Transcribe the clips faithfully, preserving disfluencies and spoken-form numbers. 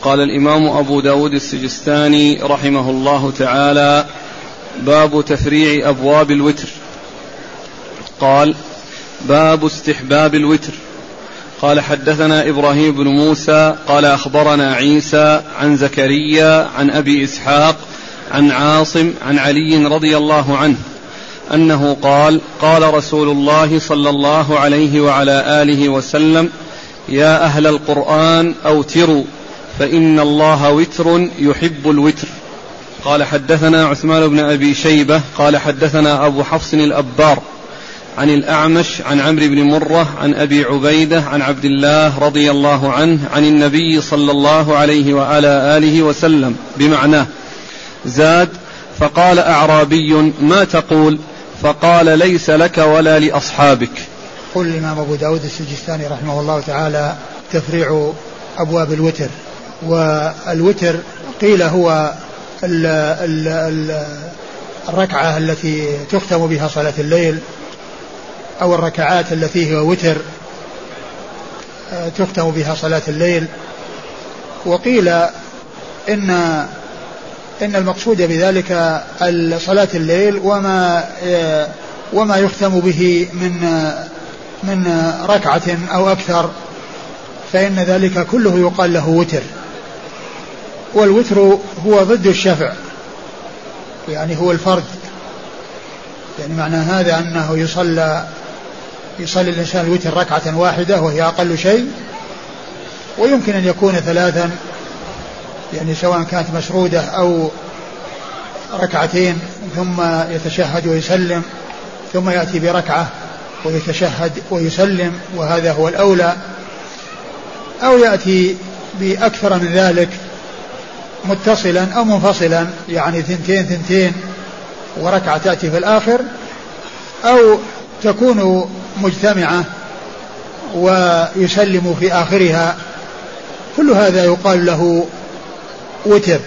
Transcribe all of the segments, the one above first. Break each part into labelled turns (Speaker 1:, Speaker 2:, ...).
Speaker 1: قال الإمام أبو داود السجستاني رحمه الله تعالى: باب تفريع أبواب الوتر. قال: باب استحباب الوتر. قال: حدثنا إبراهيم بن موسى قال أخبرنا عيسى عن زكريا عن أبي إسحاق عن عاصم عن علي رضي الله عنه أنه قال: قال رسول الله صلى الله عليه وعلى آله وسلم: يا أهل القرآن أوتروا فإن الله وتر يحب الوتر. قال: حدثنا عثمان بن أبي شيبة قال حدثنا أبو حفص الأبار عن الأعمش عن عمرو بن مرة عن أبي عبيدة عن عبد الله رضي الله عنه عن النبي صلى الله عليه وعلى آله وسلم بمعناه، زاد: فقال أعرابي: ما تقول؟ فقال: ليس لك ولا لأصحابك.
Speaker 2: قل الإمام أبو داود السجستاني رحمه الله تعالى: تفريع أبواب الوتر. والوتر قيل هو ال ال ال الركعة التي تختم بها صلاة الليل، أو الركعات التي هي وتر تختم بها صلاة الليل. وقيل إن إن المقصود بذلك صلاة الليل وما وما يختم به من من ركعة أو أكثر، فإن ذلك كله يقال له وتر. والوتر هو ضد الشفع، يعني هو الفرد، يعني معنى هذا أنه يصلى يصلي الإنسان الوتر ركعة واحدة وهي أقل شيء، ويمكن أن يكون ثلاثا، يعني سواء كانت مسرودة أو ركعتين ثم يتشهد ويسلم، ثم يأتي بركعة ويتشهد ويسلم، وهذا هو الأولى، أو يأتي بأكثر من ذلك متصلا أو منفصلا، يعني ثنتين ثنتين وركعة تأتي في الآخر، أو تكون مجتمعة ويسلم في آخرها. كل هذا يقال له وتر.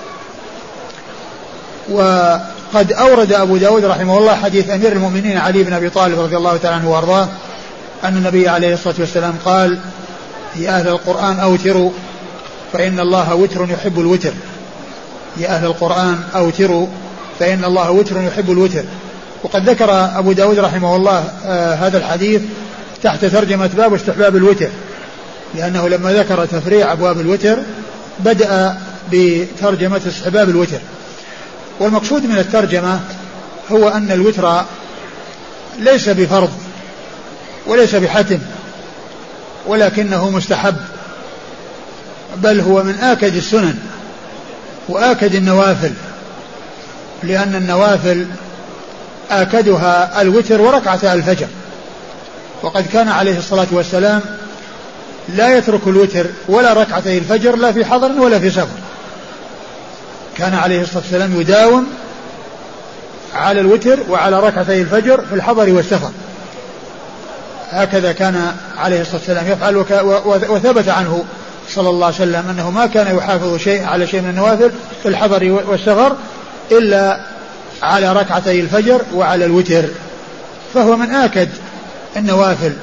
Speaker 2: وقد أورد أبو داود رحمه الله حديث أمير المؤمنين علي بن أبي طالب رضي الله تعالى عنه وارضاه أن النبي عليه الصلاة والسلام قال: يا أهل القرآن أوتروا فإن الله وتر يحب الوتر. يا أهل القرآن أوتروا فإن الله وتر يحب الوتر. وقد ذكر أبو داود رحمه الله آه هذا الحديث تحت ترجمة باب استحباب الوتر، لأنه لما ذكر تفريع أبواب الوتر بدأ بترجمة استحباب الوتر. والمقصود من الترجمة هو أن الوتر ليس بفرض وليس بحتم، ولكنه مستحب، بل هو من آكد السنن وآكد النوافل، لأن النوافل آكدها الوتر وركعة الفجر. وقد كان عليه الصلاة والسلام لا يترك الوتر ولا ركعتي الفجر لا في حضر ولا في سفر، كان عليه الصلاة والسلام يداوم على الوتر وعلى ركعتي الفجر في الحضر والسفر، هكذا كان عليه الصلاة والسلام يفعل. وثبت عنه صلى الله عليه وسلم أنه ما كان يحافظ شيء على شيء من النوافل في الحضر والسفر إلا على ركعتي الفجر وعلى الوتر، فهو من آكد النوافل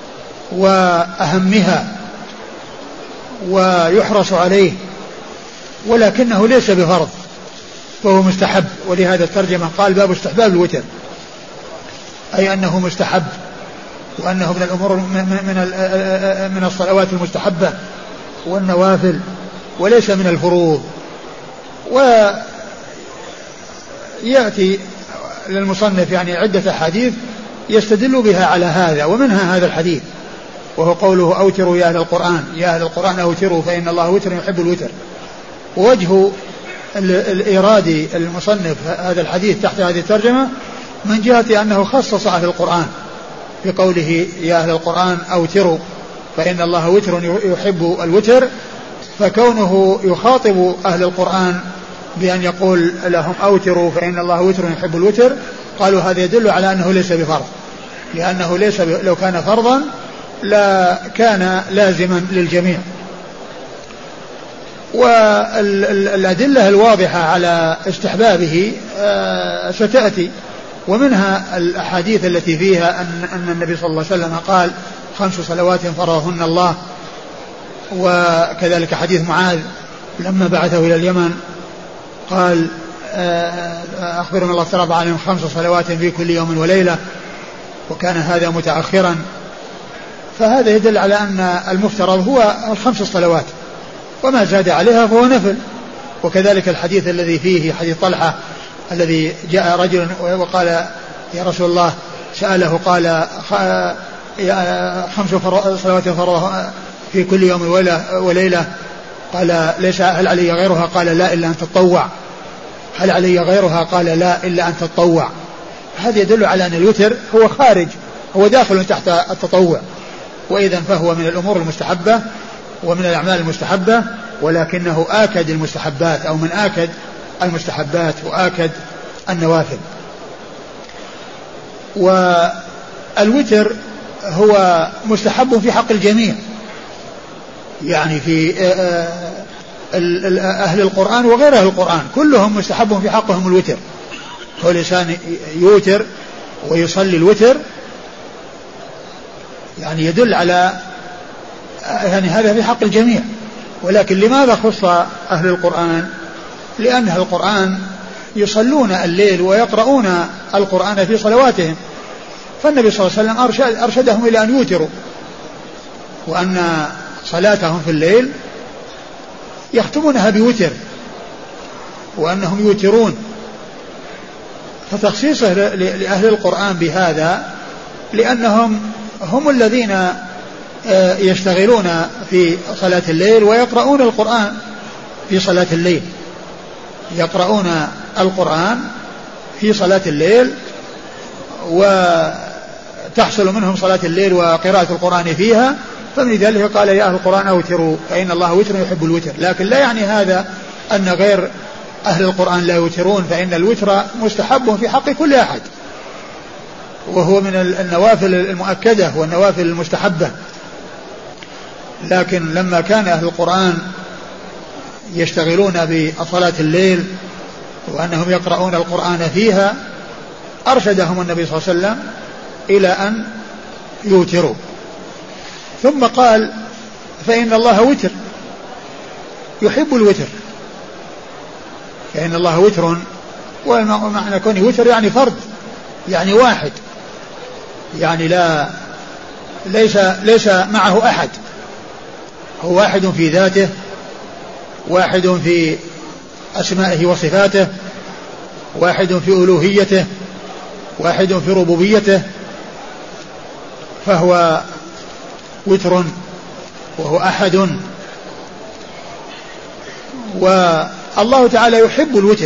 Speaker 2: وأهمها ويحرص عليه، ولكنه ليس بفرض، فهو مستحب. ولهذا الترجمة قال: باب استحباب الوتر، أي أنه مستحب، وأنه من الأمور من من الصلوات المستحبة والنوافل، وليس من الفروض. ويأتي للمصنف يعني عدة حديث يستدل بها على هذا، ومنها هذا الحديث وهو قوله: أوتروا يا أهل القرآن، يا أهل القرآن أوتروا فإن الله وتر يحب الوتر. ووجه الإيراد المصنف هذا الحديث تحت هذه الترجمة من جهة أنه خصص أهل القرآن بقوله: يا أهل القرآن أوتروا فإن الله وتر يحب الوتر، فكونه يخاطب أهل القرآن بأن يقول لهم أوتروا فإن الله وتر يحب الوتر، قالوا هذا يدل على أنه ليس بفرض، لأنه ليس ب... لو كان فرضا لا كان لازما للجميع. والأدلة الواضحة على استحبابه ستأتي، ومنها الأحاديث التي فيها أن, أن النبي صلى الله عليه وسلم قال: خمس صلوات فرضهن الله. وكذلك حديث معاذ لما بعثه إلى اليمن قال أخبرهم الله افترض عليهم خمس صلوات في كل يوم وليلة، وكان هذا متأخرا، فهذا يدل على أن المفترض هو الخمس الصلوات، وما زاد عليها فهو نفل. وكذلك الحديث الذي فيه حديث طلحة الذي جاء رجل وقال يا رسول الله، سأله قال خمس صلوات فرضها في كل يوم وليلة، قال ليس هل علي غيرها؟ قال لا إلا أن تتطوع. هل علي غيرها؟ قال لا إلا أن تتطوع. هذا يدل على أن الوتر هو خارج، هو داخل تحت التطوع، وإذا فهو من الأمور المستحبة ومن الأعمال المستحبة، ولكنه آكد المستحبات أو من آكد المستحبات وآكد النوافل. والوتر هو مستحب في حق الجميع، يعني في أهل القرآن وغير أهل القرآن كلهم مستحب في حقهم الوتر. كل إنسان يوتر ويصلي الوتر يعني يدل على يعني هذا في حق الجميع. ولكن لماذا خص أهل القرآن؟ لأن أهل القرآن يصلون الليل ويقرؤون القرآن في صلواتهم، فالنبي صلى الله عليه وسلم أرشد أرشدهم إلى أن يوتروا، وأن صلاتهم في الليل يختمونها بوتر، وأنهم يوترون. فتخصيصه لأهل القرآن بهذا لأنهم هم الذين يشتغلون في صلاة الليل ويقرؤون القرآن في صلاة الليل، يقرؤون القرآن في صلاة الليل وتحصل منهم صلاة الليل وقراءة القرآن فيها، فمن ذلك قال يا أهل القرآن أوتروا فإن الله وتر يحب الوتر. لكن لا يعني هذا أن غير أهل القرآن لا يوترون، فإن الوتر مستحب في حق كل أحد، وهو من النوافل المؤكدة والنوافل المستحبة. لكن لما كان أهل القرآن يشتغلون بصلاة الليل وأنهم يقرؤون القرآن فيها أرشدهم النبي صلى الله عليه وسلم إلى أن يوتروا. ثم قال فإن الله وتر يحب الوتر، فإن الله وتر، ومعنى كونه وتر يعني فرد، يعني واحد، يعني لا ليس ليس معه أحد، هو واحد في ذاته، واحد في أسمائه وصفاته، واحد في ألوهيته، واحد في ربوبيته، فهو وتر وهو أحد. والله تعالى يحب الوتر،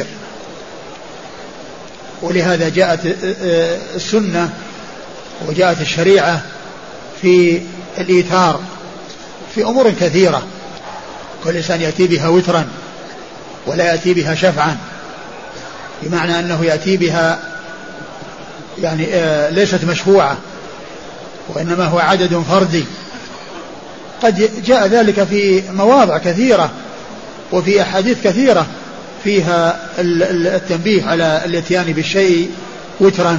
Speaker 2: ولهذا جاءت السنة وجاءت الشريعة في الإيثار في أمور كثيرة، كل إنسان يأتي بها وترا ولا يأتي بها شفعا، بمعنى أنه يأتي بها يعني ليست مشفوعة، وإنما هو عدد فردي. قد جاء ذلك في مواضع كثيرة وفي أحاديث كثيرة فيها التنبيه على الاتيان بالشيء وترا،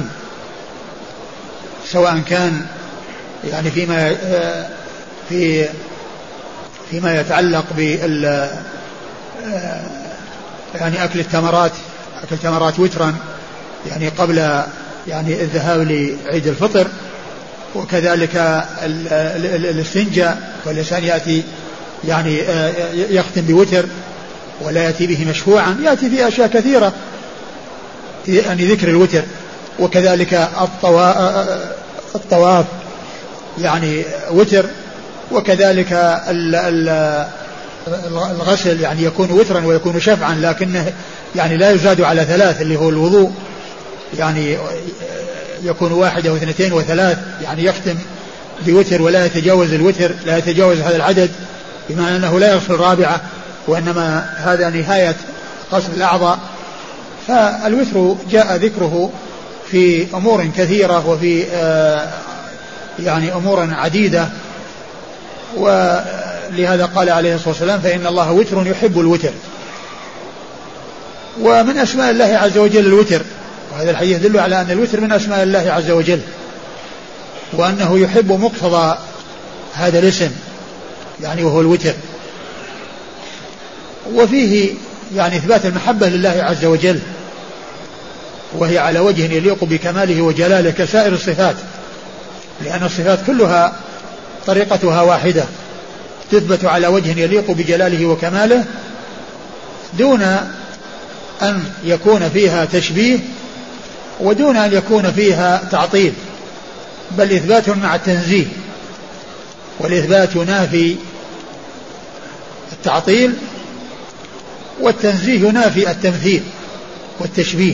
Speaker 2: سواء كان يعني فيما في فيما يتعلق بال يعني أكل التمرات، أكل التمرات وترا يعني قبل يعني الذهاب لعيد الفطر، وكذلك الاستنجاء، والإنسان يأتي يعني يختم بوتر ولا يأتي به مشفوعا، يأتي في أشياء كثيرة يعني ذكر الوتر. وكذلك الطواف يعني وتر، وكذلك الغسل يعني يكون وترا ويكون شفعا، لكنه يعني لا يزاد على ثلاث اللي هو الوضوء، يعني يكون واحد أو اثنتين وثلاث، يعني يختم بوتر ولا يتجاوز الوتر، لا يتجاوز هذا العدد، بمعنى أنه لا يغسل الرابعة، وإنما هذا نهاية غسل الأعضاء. فالوتر جاء ذكره في أمور كثيرة وفي آه يعني أمور عديدة، ولهذا قال عليه الصلاة والسلام فإن الله وتر يحب الوتر. ومن أسماء الله عز وجل الوتر، وهذا الحديث يدل على أن الوتر من أسماء الله عز وجل، وأنه يحب مقتضى هذا الاسم يعني وهو الوتر. وفيه يعني إثبات المحبة لله عز وجل، وهي على وجه يليق بكماله وجلاله كسائر الصفات، لأن الصفات كلها طريقتها واحدة، تثبت على وجه يليق بجلاله وكماله دون أن يكون فيها تشبيه ودون أن يكون فيها تعطيل، بل إثبات مع التنزيه، والإثبات ينافي التعطيل، والتنزيه ينافي التمثيل والتشبيه،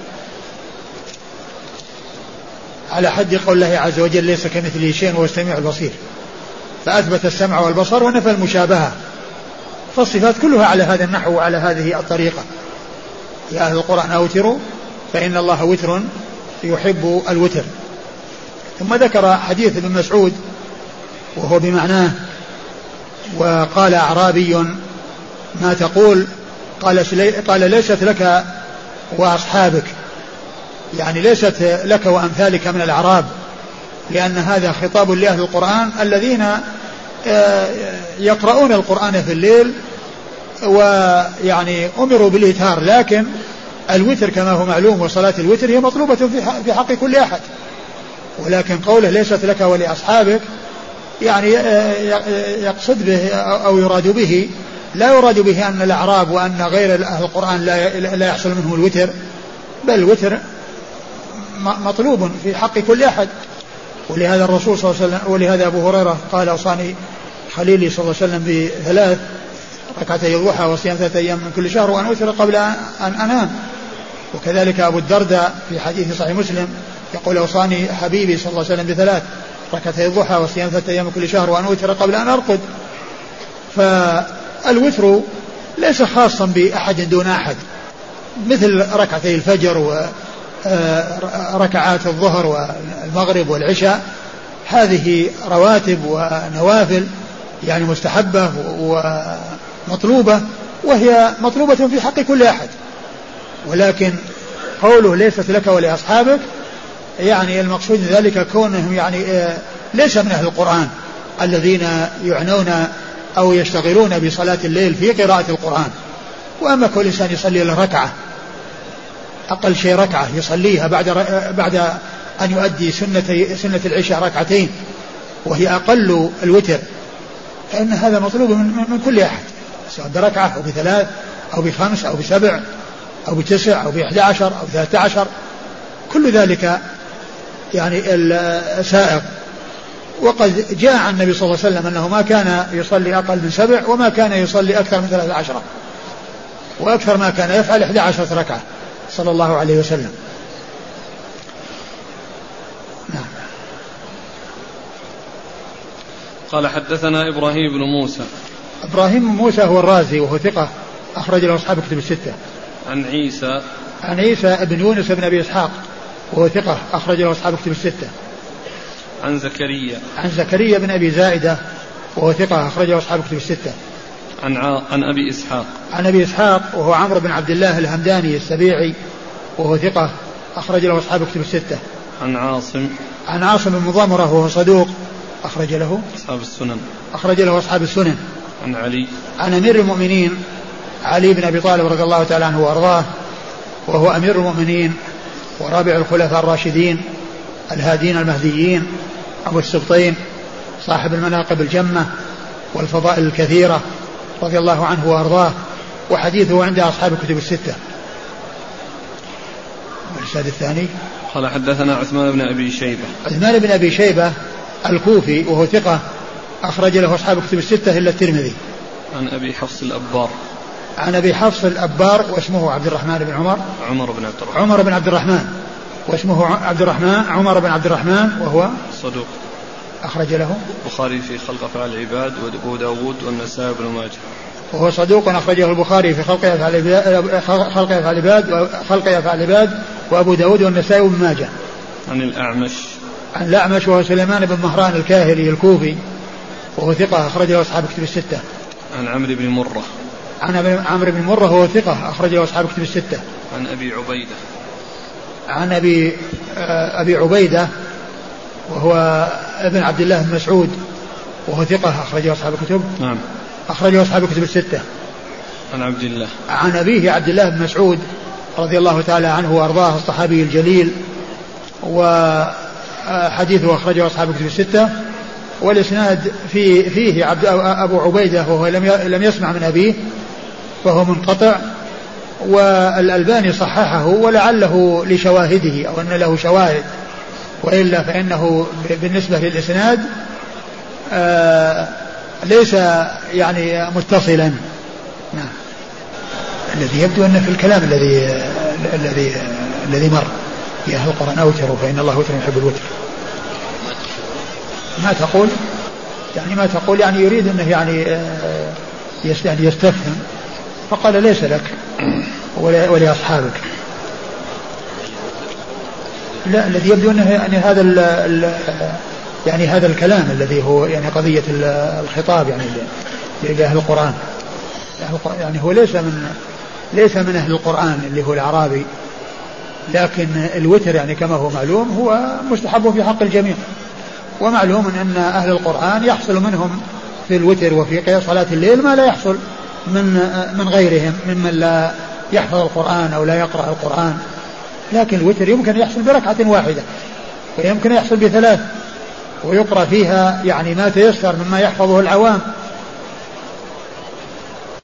Speaker 2: على حد قول الله عز وجل ليس كمثله شيء وهو السميع البصير، فأثبت السمع والبصر ونفى المشابهة. فالصفات كلها على هذا النحو وعلى هذه الطريقة. يا أهل القرآن أوتروا فإن الله وتر يحب الوتر. ثم ذكر حديث ابن مسعود وهو بمعناه، وقال أعرابي ما تقول؟ قال, قال ليست لك وأصحابك، يعني ليست لك وأمثالك من الأعراب، لأن هذا خطاب لأهل القرآن الذين يقرؤون القرآن في الليل ويعني أمروا بالإيتار، لكن الوتر كما هو معلوم وصلاة الوتر هي مطلوبة في حق كل أحد، ولكن قوله ليست لك ولأصحابك يعني يقصد به أو يراد به، لا يراد به أن الأعراب وأن غير أهل القرآن لا يحصل منهم الوتر، بل الوتر مطلوب في حق كل أحد. ولهذا الرسول صلى الله عليه وسلم، ولهذا أبو هريرة قال أوصاني خليلي صلى الله عليه وسلم بثلاث ركعتي الضحى وصيام ثلاثة أيام من كل شهر وأن أوتر قبل أن أنام. وكذلك أبو الدرداء في حديث صحيح مسلم يقول أوصاني حبيبي صلى الله عليه وسلم بثلاث ركعتي الضحى وصيام ثلاثة أيام من كل شهر وأن أوتر قبل أن أرقد. فالوتر ليس خاصا بأحد دون أحد، مثل ركعتي الفجر وركعات الظهر والمغرب والعشاء، هذه رواتب ونوافل يعني مستحبة ومطلوبة، وهي مطلوبة في حق كل أحد. ولكن قوله ليست لك ولأصحابك يعني المقصود ذلك كونهم يعني ليس من أهل القرآن الذين يعنون أو يشتغلون بصلاة الليل في قراءة القرآن. وأما كل إنسان يصلي له ركعة، أقل شيء ركعة يصليها بعد بعد أن يؤدي سنة سنة العشاء ركعتين وهي أقل الوتر، فإن هذا مطلوب من, من كل أحد، سواء بركعة أو بثلاث أو بخمس أو بسبع أو بتسع أو بإحدى عشر أو ثلاثة عشر، كل ذلك يعني السائق. وقد جاء عن النبي صلى الله عليه وسلم أنه ما كان يصلي أقل من سبع وما كان يصلي أكثر من ثلاثة عشر، وأكثر ما كان يفعل إحدى عشرة ركعة صلى الله عليه وسلم. نعم.
Speaker 1: قال حدثنا إبراهيم بن موسى.
Speaker 2: إبراهيم بن موسى هو الرازي وهو ثقة أخرج له أصحاب كتب الستة.
Speaker 1: عن عيسى
Speaker 2: عن عيسى بن يونس بن أبي إسحاق وهو ثقة أخرج له أصحاب كتب الستة.
Speaker 1: عن زكريا
Speaker 2: عن زكريا بن أبي زائدة وهو ثقة أخرج له أصحاب كتب الستة.
Speaker 1: عن ع... عن أبي إسحاق
Speaker 2: عن أبي إسحاق وهو عمرو بن عبد الله الهمداني السبيعي وهو ثقة أخرج له أصحاب كتب الستة.
Speaker 1: عن عاصم
Speaker 2: عن عاصم بن مضمرة وهو صدوق أخرج له
Speaker 1: أصحاب السنن
Speaker 2: أخرج له أصحاب السنن.
Speaker 1: عن علي
Speaker 2: عن أمير المؤمنين علي بن أبي طالب رضي الله تعالى عنه وأرضاه، وهو أمير المؤمنين ورابع الخلفاء الراشدين الهادين المهديين أبو السبطين صاحب المناقب الجمة والفضائل الكثيرة رضي الله عنه وأرضاه، وحديثه عند أصحاب الكتب الستة. والإسناد الثاني
Speaker 1: قال حدثنا عثمان بن أبي شيبة.
Speaker 2: عثمان بن أبي شيبة الكوفي وهو ثقة أخرج له أصحاب الكتب الستة إلا الترمذي.
Speaker 1: عن أبي حفص الأبار.
Speaker 2: عن أبي حفص الأبار واسمه عبد الرحمن بن عمر
Speaker 1: عمر بن عبد الرحمن
Speaker 2: عمر بن عبد الرحمن واسمه عبد الرحمن عمر بن عبد الرحمن وهو
Speaker 1: صدوق
Speaker 2: أخرج له
Speaker 1: البخاري في خلق أفعال العباد وأبو داود والنسائي بن ماجه.
Speaker 2: وهو صدوق أخرجه البخاري في خلق أفعال العباد خلق أفعال العباد وخلق أفعال العباد وأبو داود والنسائي بن ماجه.
Speaker 1: عن الأعمش
Speaker 2: عن الأعمش وهو سليمان بن مهران الكاهلي الكوفي وهو ثقة أخرجه أصحاب كتب الستة.
Speaker 1: عن عمرو بن مرة.
Speaker 2: عن عمرو بن مرة وهو ثقة أخرجه أصحاب كتب الستة.
Speaker 1: عن أبي عبيدة.
Speaker 2: عن أبي أبي عبيدة وهو ابن عبد الله بن مسعود وهو ثقة أخرجه أصحاب الكتب.
Speaker 1: نعم.
Speaker 2: أخرجه أصحاب الكتب الستة.
Speaker 1: عن عبد الله
Speaker 2: عن أبيه عبد الله بن مسعود رضي الله تعالى عنه وأرضاه الصحابي الجليل، وحديثه أخرجه أصحاب الكتب الستة. والإسناد في فيه عبد أبو عبيدة وهو لم يسمع من أبيه فهو منقطع، والألباني صححه ولعله لشواهده أو أن له شواهد، وإلا فإنه بالنسبة للإسناد آه ليس يعني متصلا. نعم. الذي يبدو أن في الكلام الذي الذي الذي مر يا أهل القرآن أوتروا فإن الله وتر يحب الوتر. ما تقول يعني ما تقول يعني يريد أنه يعني يستفهم، فقال ليس لك ولأصحابك. لا، الذي يبدو أنه يعني هذا ال ال يعني هذا الكلام الذي هو يعني قضية الخطاب يعني لأهل القرآن، يعني هو ليس من ليس من أهل القرآن اللي هو الأعرابي، لكن الوتر يعني كما هو معلوم هو مستحب في حق الجميع، ومعلوم أن أهل القرآن يحصل منهم في الوتر وفي صلاة الليل ما لا يحصل من من غيرهم ممن لا يحفظ القرآن أو لا يقرأ القرآن. لكن الوتر يمكن يحصل بركعة واحدة ويمكن يحصل بثلاث، ويقرأ فيها يعني ما تيسر مما يحفظه العوام